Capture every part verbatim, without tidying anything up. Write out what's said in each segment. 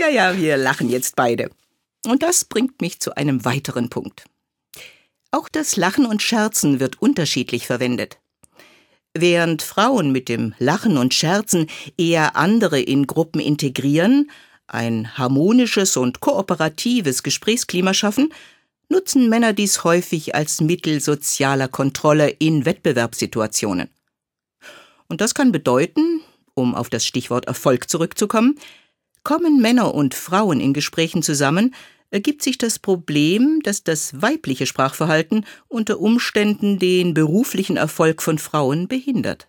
Ja, ja, wir lachen jetzt beide. Und das bringt mich zu einem weiteren Punkt. Auch das Lachen und Scherzen wird unterschiedlich verwendet. Während Frauen mit dem Lachen und Scherzen eher andere in Gruppen integrieren, ein harmonisches und kooperatives Gesprächsklima schaffen, nutzen Männer dies häufig als Mittel sozialer Kontrolle in Wettbewerbssituationen. Und das kann bedeuten, um auf das Stichwort Erfolg zurückzukommen, kommen Männer und Frauen in Gesprächen zusammen, ergibt sich das Problem, dass das weibliche Sprachverhalten unter Umständen den beruflichen Erfolg von Frauen behindert.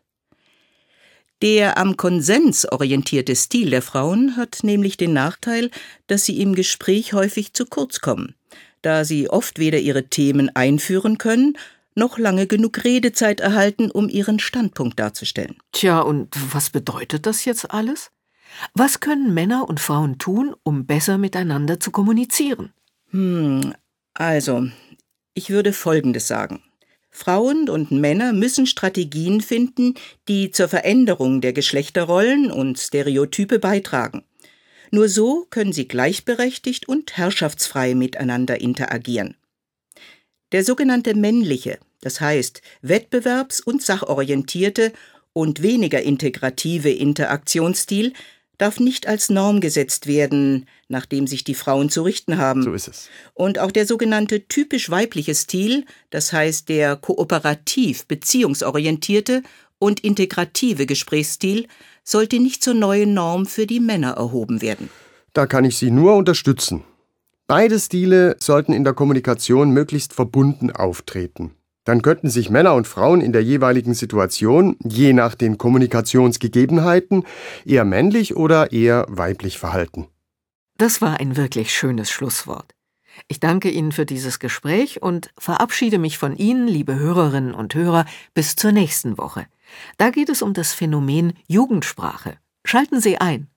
Der am Konsens orientierte Stil der Frauen hat nämlich den Nachteil, dass sie im Gespräch häufig zu kurz kommen, da sie oft weder ihre Themen einführen können, noch lange genug Redezeit erhalten, um ihren Standpunkt darzustellen. Tja, und was bedeutet das jetzt alles? Was können Männer und Frauen tun, um besser miteinander zu kommunizieren? Hm, also, ich würde Folgendes sagen. Frauen und Männer müssen Strategien finden, die zur Veränderung der Geschlechterrollen und Stereotype beitragen. Nur so können sie gleichberechtigt und herrschaftsfrei miteinander interagieren. Der sogenannte männliche, das heißt wettbewerbs- und sachorientierte und weniger integrative Interaktionsstil, darf nicht als Norm gesetzt werden, nach dem sich die Frauen zu richten haben. So ist es. Und auch der sogenannte typisch weibliche Stil, das heißt der kooperativ beziehungsorientierte und integrative Gesprächsstil, sollte nicht zur neuen Norm für die Männer erhoben werden. Da kann ich Sie nur unterstützen. Beide Stile sollten in der Kommunikation möglichst verbunden auftreten. Dann könnten sich Männer und Frauen in der jeweiligen Situation, je nach den Kommunikationsgegebenheiten, eher männlich oder eher weiblich verhalten. Das war ein wirklich schönes Schlusswort. Ich danke Ihnen für dieses Gespräch und verabschiede mich von Ihnen, liebe Hörerinnen und Hörer, bis zur nächsten Woche. Da geht es um das Phänomen Jugendsprache. Schalten Sie ein.